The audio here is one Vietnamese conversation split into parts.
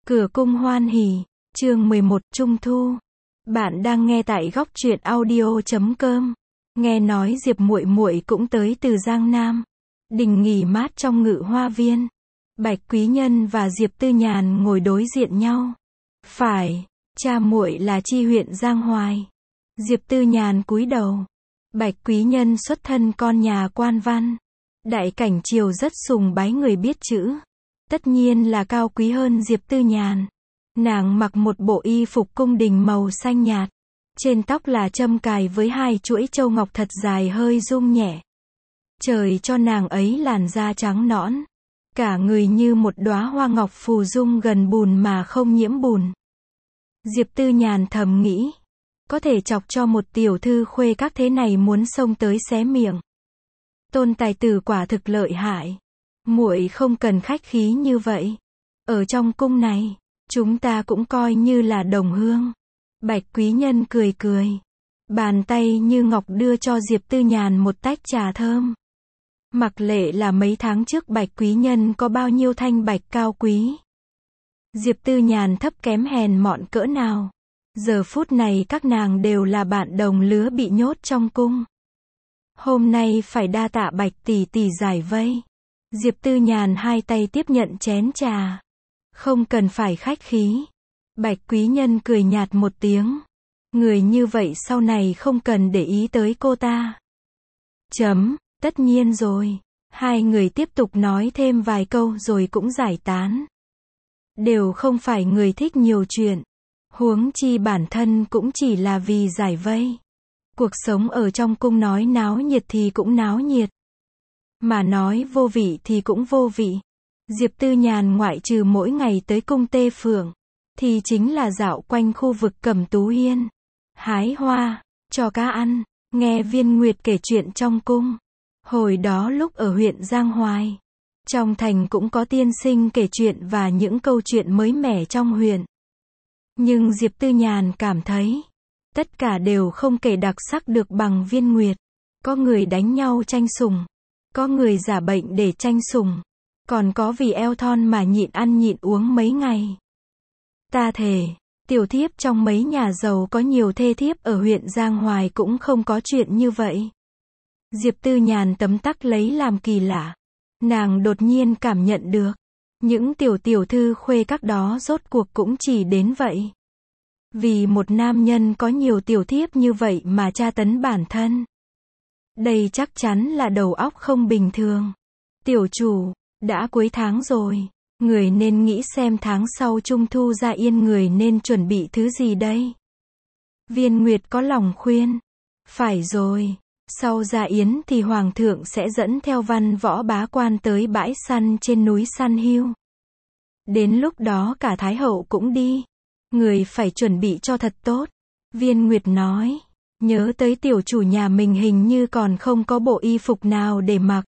Cửa cung hoan hỉ, chương 11, Trung thu. Bạn đang nghe tại góc truyện audio.com. Nghe nói Diệp muội muội cũng tới từ Giang Nam. Đình nghỉ mát trong Ngự Hoa Viên. Bạch Quý Nhân và Diệp Tư Nhàn ngồi đối diện nhau. Phải, cha muội là chi huyện Giang Hoài. Diệp Tư Nhàn cúi đầu. Bạch Quý Nhân xuất thân con nhà quan văn. Đại cảnh triều rất sùng bái người biết chữ. Tất nhiên là cao quý hơn Diệp Tư Nhàn. Nàng mặc một bộ y phục cung đình màu xanh nhạt. Trên tóc là châm cài với hai chuỗi châu ngọc thật dài hơi rung nhẹ. Trời cho nàng ấy làn da trắng nõn. Cả người như một đóa hoa ngọc phù dung gần bùn mà không nhiễm bùn. Diệp Tư Nhàn thầm nghĩ. Có thể chọc cho một tiểu thư khuê các thế này muốn xông tới xé miệng. Tôn tài tử quả thực lợi hại. Muội không cần khách khí như vậy. Ở trong cung này, chúng ta cũng coi như là đồng hương. Bạch Quý Nhân cười cười. Bàn tay như ngọc đưa cho Diệp Tư Nhàn một tách trà thơm. Mặc lệ là mấy tháng trước Bạch Quý Nhân có bao nhiêu thanh bạch cao quý. Diệp Tư Nhàn thấp kém hèn mọn cỡ nào. Giờ phút này các nàng đều là bạn đồng lứa bị nhốt trong cung. Hôm nay phải đa tạ Bạch tỷ tỷ giải vây. Diệp Tư Nhàn hai tay tiếp nhận chén trà. Không cần phải khách khí. Bạch Quý Nhân cười nhạt một tiếng. Người như vậy sau này không cần để ý tới cô ta. Tất nhiên rồi. Hai người tiếp tục nói thêm vài câu rồi cũng giải tán. Đều không phải người thích nhiều chuyện. Huống chi bản thân cũng chỉ là vì giải vây. Cuộc sống ở trong cung nói náo nhiệt thì cũng náo nhiệt. Mà nói vô vị thì cũng vô vị. Diệp Tư Nhàn ngoại trừ mỗi ngày tới cung Tê Phượng, thì chính là dạo quanh khu vực Cẩm Tú Hiên. Hái hoa, cho cá ăn, nghe Viên Nguyệt kể chuyện trong cung. Hồi đó lúc ở huyện Giang Hoài, trong thành cũng có tiên sinh kể chuyện và những câu chuyện mới mẻ trong huyện. Nhưng Diệp Tư Nhàn cảm thấy, tất cả đều không kể đặc sắc được bằng Viên Nguyệt. Có người đánh nhau tranh sủng. Có người giả bệnh để tranh sủng. Còn có vì eo thon mà nhịn ăn nhịn uống mấy ngày. Ta thề, tiểu thiếp trong mấy nhà giàu có nhiều thê thiếp ở huyện Giang Hoài cũng không có chuyện như vậy. Diệp Tư Nhàn tấm tắc lấy làm kỳ lạ. Nàng đột nhiên cảm nhận được. Những tiểu thư khuê các đó rốt cuộc cũng chỉ đến vậy. Vì một nam nhân có nhiều tiểu thiếp như vậy mà tra tấn bản thân. Đây chắc chắn là đầu óc không bình thường. Tiểu chủ, đã cuối tháng rồi. Người nên nghĩ xem tháng sau Trung thu Gia Yên người nên chuẩn bị thứ gì đây? Viên Nguyệt có lòng khuyên. Phải rồi. Sau Gia Yến thì Hoàng thượng sẽ dẫn theo văn võ bá quan tới bãi săn trên núi săn hươu. Đến lúc đó cả Thái hậu cũng đi. Người phải chuẩn bị cho thật tốt. Viên Nguyệt nói. Nhớ tới tiểu chủ nhà mình hình như còn không có bộ y phục nào để mặc.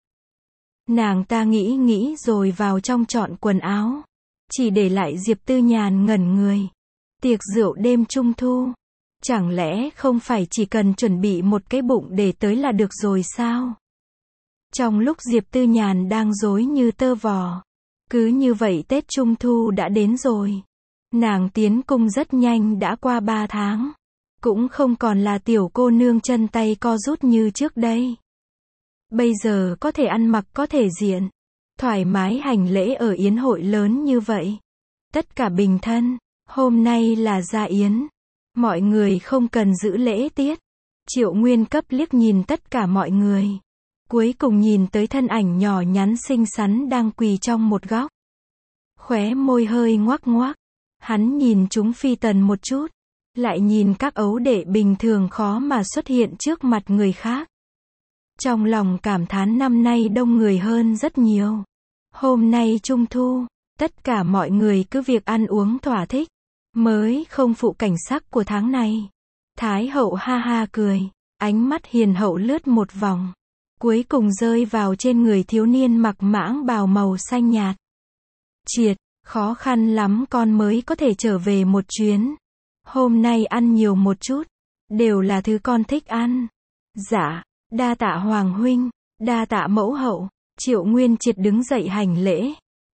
Nàng ta nghĩ rồi vào trong chọn quần áo. Chỉ để lại Diệp Tư Nhàn ngẩn người. Tiệc rượu đêm Trung thu. Chẳng lẽ không phải chỉ cần chuẩn bị một cái bụng để tới là được rồi sao? Trong lúc Diệp Tư Nhàn đang rối như tơ vò. Cứ như vậy Tết Trung thu đã đến rồi. Nàng tiến cung rất nhanh đã qua 3 tháng. Cũng không còn là tiểu cô nương chân tay co rút như trước đây. Bây giờ có thể ăn mặc có thể diện. Thoải mái hành lễ ở yến hội lớn như vậy. Tất cả bình thân. Hôm nay là Gia Yến. Mọi người không cần giữ lễ tiết. Triệu Nguyên cấp liếc nhìn tất cả mọi người. Cuối cùng nhìn tới thân ảnh nhỏ nhắn xinh xắn đang quỳ trong một góc. Khóe môi hơi ngoác ngoác. Hắn nhìn chúng phi tần một chút. Lại nhìn các ấu đệ bình thường khó mà xuất hiện trước mặt người khác. Trong lòng cảm thán năm nay đông người hơn rất nhiều. Hôm nay Trung thu, tất cả mọi người cứ việc ăn uống thỏa thích. Mới không phụ cảnh sắc của tháng này. Thái hậu ha ha cười. Ánh mắt hiền hậu lướt một vòng. Cuối cùng rơi vào trên người thiếu niên mặc mãng bào màu xanh nhạt. Triệt, khó khăn lắm con mới có thể trở về một chuyến. Hôm nay ăn nhiều một chút. Đều là thứ con thích ăn. Dạ, đa tạ Hoàng huynh, đa tạ mẫu hậu. Triệu Nguyên Triệt đứng dậy hành lễ.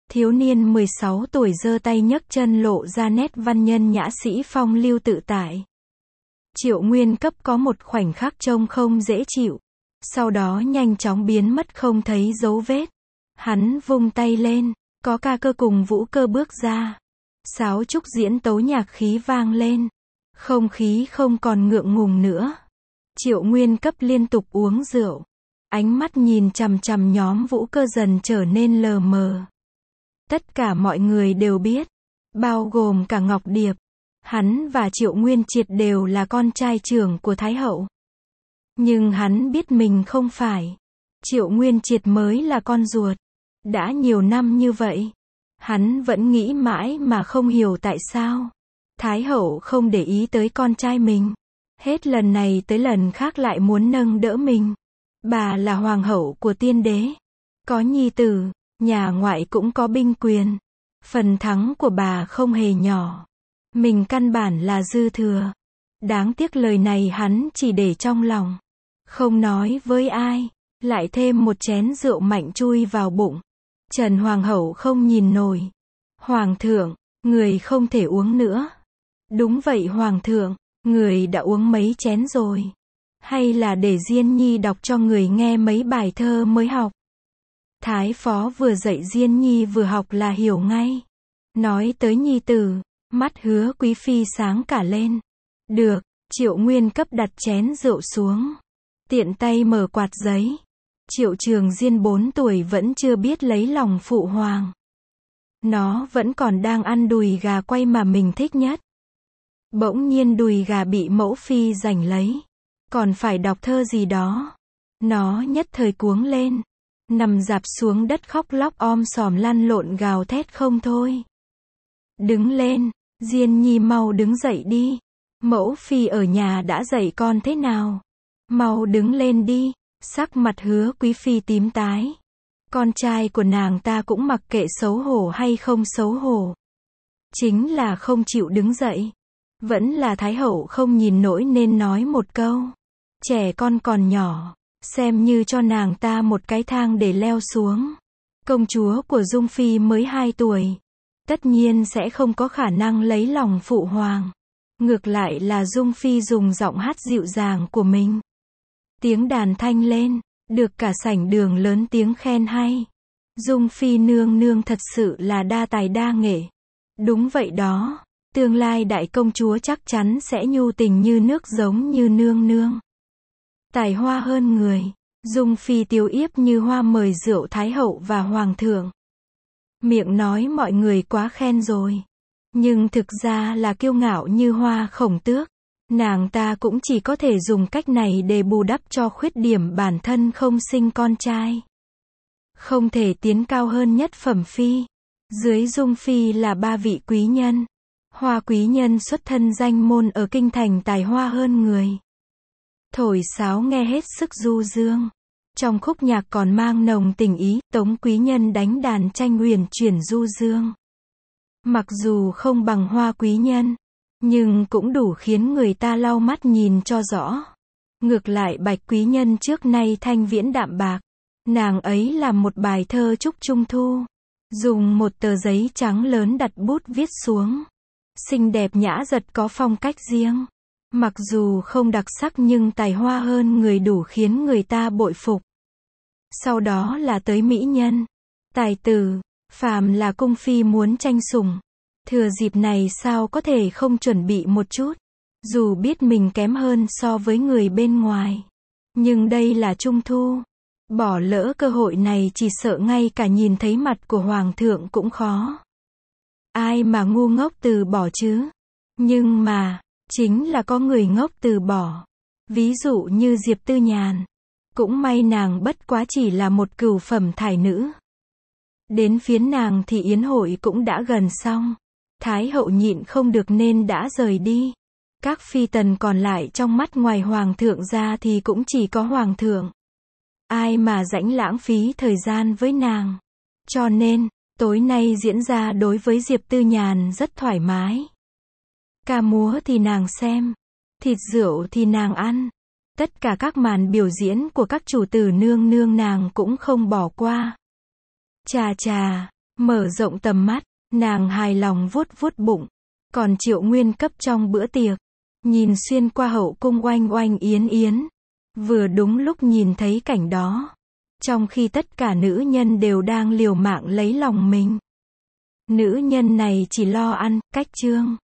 Thiếu niên 16 tuổi giơ tay nhấc chân lộ ra nét văn nhân nhã sĩ phong lưu tự tại. Triệu Nguyên Cấp có một khoảnh khắc trông không dễ chịu. Sau đó nhanh chóng biến mất không thấy dấu vết. Hắn vung tay lên, có ca cơ cùng vũ cơ bước ra. Sáo trúc diễn tấu nhạc khí vang lên. Không khí không còn ngượng ngùng nữa. Triệu Nguyên Cấp liên tục uống rượu. Ánh mắt nhìn chằm chằm nhóm vũ cơ dần trở nên lờ mờ. Tất cả mọi người đều biết, bao gồm cả Ngọc Điệp, hắn và Triệu Nguyên Triệt đều là con trai trưởng của Thái hậu. Nhưng hắn biết mình không phải. Triệu Nguyên Triệt mới là con ruột. Đã nhiều năm như vậy, hắn vẫn nghĩ mãi mà không hiểu tại sao Thái hậu không để ý tới con trai mình. Hết lần này tới lần khác lại muốn nâng đỡ mình. Bà là hoàng hậu của tiên đế, có nhi tử, nhà ngoại cũng có binh quyền. Phần thắng của bà không hề nhỏ. Mình căn bản là dư thừa. Đáng tiếc lời này hắn chỉ để trong lòng, không nói với ai. Lại thêm một chén rượu mạnh chui vào bụng. Trần Hoàng hậu không nhìn nổi. Hoàng thượng, người không thể uống nữa. Đúng vậy Hoàng thượng, người đã uống mấy chén rồi. Hay là để Diên Nhi đọc cho người nghe mấy bài thơ mới học. Thái phó vừa dạy Diên Nhi vừa học là hiểu ngay. Nói tới nhi tử, mắt Hứa Quý Phi sáng cả lên. Được, Triệu Nguyên Cấp đặt chén rượu xuống. Tiện tay mở quạt giấy. Triệu Trường Diên 4 tuổi vẫn chưa biết lấy lòng phụ hoàng. Nó vẫn còn đang ăn đùi gà quay mà mình thích nhất. Bỗng nhiên đùi gà bị mẫu phi giành lấy. Còn phải đọc thơ gì đó. Nó nhất thời cuống lên. Nằm rạp xuống đất khóc lóc om sòm lăn lộn gào thét không thôi. Đứng lên, Diên Nhi mau đứng dậy đi. Mẫu phi ở nhà đã dạy con thế nào? Mau đứng lên đi. Sắc mặt Hứa Quý Phi tím tái. Con trai của nàng ta cũng mặc kệ xấu hổ hay không xấu hổ. Chính là không chịu đứng dậy. Vẫn là Thái hậu không nhìn nổi nên nói một câu. Trẻ con còn nhỏ, xem như cho nàng ta một cái thang để leo xuống. Công chúa của Dung Phi mới 2 tuổi. Tất nhiên sẽ không có khả năng lấy lòng phụ hoàng. Ngược lại là Dung Phi dùng giọng hát dịu dàng của mình. Tiếng đàn thanh lên, được cả sảnh đường lớn tiếng khen hay. Dung Phi nương nương thật sự là đa tài đa nghệ. Đúng vậy đó, tương lai đại công chúa chắc chắn sẽ nhu tình như nước giống như nương nương. Tài hoa hơn người, Dung Phi tiêu yếp như hoa mời rượu Thái hậu và Hoàng thượng. Miệng nói mọi người quá khen rồi. Nhưng thực ra là kiêu ngạo như hoa khổng tước. Nàng ta cũng chỉ có thể dùng cách này để bù đắp cho khuyết điểm bản thân không sinh con trai. Không thể tiến cao hơn nhất phẩm phi. Dưới Dung Phi là 3 vị quý nhân. Hoa quý nhân xuất thân danh môn ở kinh thành tài hoa hơn người. Thổi sáo nghe hết sức du dương. Trong khúc nhạc còn mang nồng tình ý, Tống quý nhân đánh đàn tranh huyền chuyển du dương. Mặc dù không bằng Hoa quý nhân, nhưng cũng đủ khiến người ta lau mắt nhìn cho rõ. Ngược lại Bạch quý nhân trước nay thanh viễn đạm bạc. Nàng ấy làm một bài thơ chúc Trung Thu. Dùng một tờ giấy trắng lớn đặt bút viết xuống. Xinh đẹp nhã giật có phong cách riêng. Mặc dù không đặc sắc nhưng tài hoa hơn người đủ khiến người ta bội phục. Sau đó là tới mỹ nhân, tài tử, phàm là cung phi muốn tranh sủng. Thừa dịp này sao có thể không chuẩn bị một chút. Dù biết mình kém hơn so với người bên ngoài. Nhưng đây là Trung Thu. Bỏ lỡ cơ hội này chỉ sợ ngay cả nhìn thấy mặt của Hoàng thượng cũng khó. Ai mà ngu ngốc từ bỏ chứ? Nhưng mà, chính là có người ngốc từ bỏ. Ví dụ như Diệp Tư Nhàn. Cũng may nàng bất quá chỉ là một cửu phẩm thải nữ. Đến phiến nàng thì yến hội cũng đã gần xong. Thái hậu nhịn không được nên đã rời đi. Các phi tần còn lại trong mắt ngoài hoàng thượng ra thì cũng chỉ có hoàng thượng. Ai mà rảnh lãng phí thời gian với nàng. Cho nên, tối nay diễn ra đối với Diệp Tư Nhàn rất thoải mái. Ca múa thì nàng xem. Thịt rượu thì nàng ăn. Tất cả các màn biểu diễn của các chủ tử nương nương nàng cũng không bỏ qua. Chà chà, Mở rộng tầm mắt, nàng hài lòng vuốt vuốt bụng. Còn Triệu Nguyên cấp trong bữa tiệc, nhìn xuyên qua hậu cung oanh oanh yến yến. Vừa đúng lúc nhìn thấy cảnh đó. Trong khi tất cả nữ nhân đều đang liều mạng lấy lòng mình. Nữ nhân này chỉ lo ăn, cách chương.